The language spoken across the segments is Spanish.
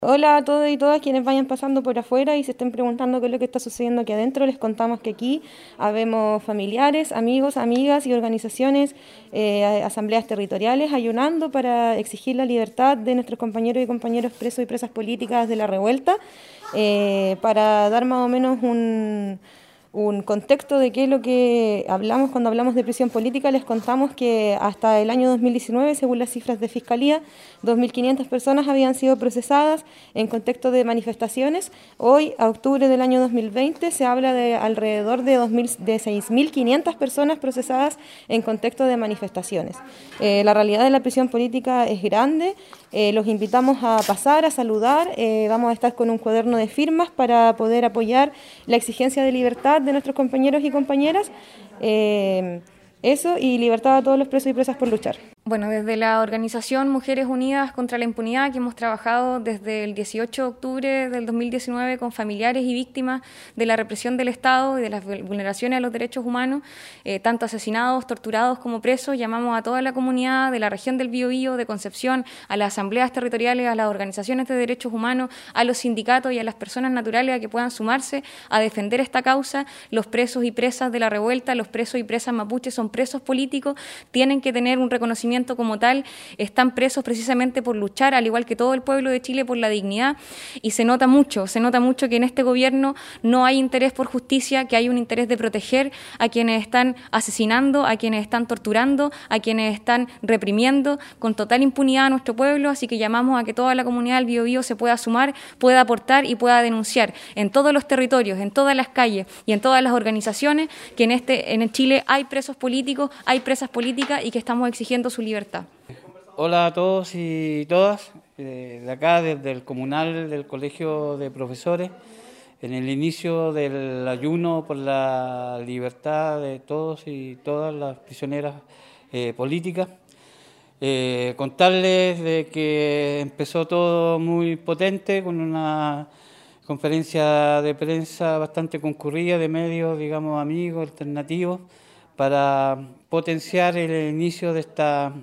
Hola a todos y todas quienes vayan pasando por afuera y se estén preguntando qué es lo que está sucediendo aquí adentro. Les contamos que aquí habemos familiares, amigos, amigas y organizaciones, asambleas territoriales ayunando para exigir la libertad de nuestros compañeros y compañeras presos y presas políticas de la revuelta, para dar más o menos un contexto de qué es lo que hablamos cuando hablamos de prisión política. Les contamos que hasta el año 2019, según las cifras de Fiscalía, 2.500 personas habían sido procesadas en contexto de manifestaciones. Hoy, a octubre del año 2020, se habla de alrededor de 6.500 personas procesadas en contexto de manifestaciones. La realidad de la prisión política es grande. Los invitamos a pasar, a saludar. Vamos a estar con un cuaderno de firmas para poder apoyar la exigencia de libertad de nuestros compañeros y compañeras. Eso, y libertad a todos los presos y presas por luchar. Bueno, desde la organización Mujeres Unidas contra la Impunidad, que hemos trabajado desde el 18 de octubre del 2019 con familiares y víctimas de la represión del Estado y de las vulneraciones a los derechos humanos, tanto asesinados, torturados como presos, llamamos a toda la comunidad de la región del Biobío, de Concepción, a las asambleas territoriales, a las organizaciones de derechos humanos, a los sindicatos y a las personas naturales a que puedan sumarse a defender esta causa. Los presos y presas de la revuelta, los presos y presas mapuches son presos políticos, tienen que tener un reconocimiento como tal, están presos precisamente por luchar, al igual que todo el pueblo de Chile, por la dignidad, y se nota mucho que en este gobierno no hay interés por justicia, que hay un interés de proteger a quienes están asesinando, a quienes están torturando, a quienes están reprimiendo con total impunidad a nuestro pueblo. Así que llamamos a que toda la comunidad del Biobío se pueda sumar, pueda aportar y pueda denunciar en todos los territorios, en todas las calles y en todas las organizaciones que en Chile hay presos políticos, hay presas políticas y que estamos exigiendo su libertad. Hola a todos y todas, de acá desde el comunal del Colegio de Profesores, en el inicio del ayuno por la libertad de todos y todas las prisioneras políticas. Contarles de que empezó todo muy potente con una conferencia de prensa bastante concurrida de medios, digamos, amigos, alternativos, para potenciar el inicio de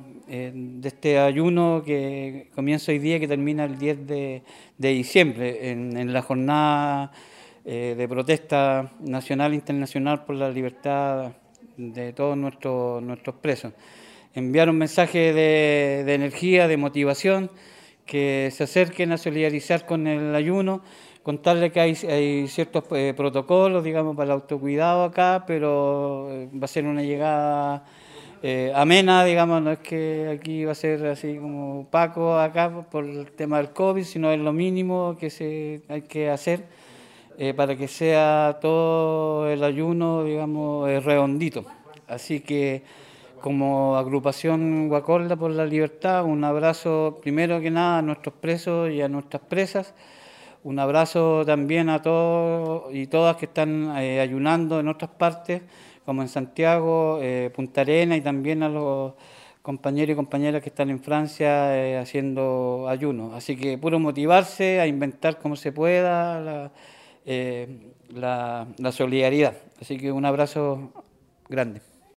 este ayuno que comienza hoy día, que termina el 10 de diciembre, en la jornada de protesta nacional e internacional por la libertad de todos nuestros presos. Enviar un mensaje de energía, de motivación, que se acerquen a solidarizar con el ayuno, contarles que hay ciertos protocolos, digamos, para el autocuidado acá, pero va a ser una llegada amena, digamos, no es que aquí va a ser así como opaco acá por el tema del COVID, sino es lo mínimo que hay que hacer para que sea todo el ayuno, digamos, redondito. Así que, como agrupación Guacolda por la Libertad, un abrazo primero que nada a nuestros presos y a nuestras presas. Un abrazo también a todos y todas que están ayunando en otras partes, como en Santiago, Punta Arenas, y también a los compañeros y compañeras que están en Francia haciendo ayuno. Así que puro motivarse a inventar como se pueda la solidaridad. Así que un abrazo grande.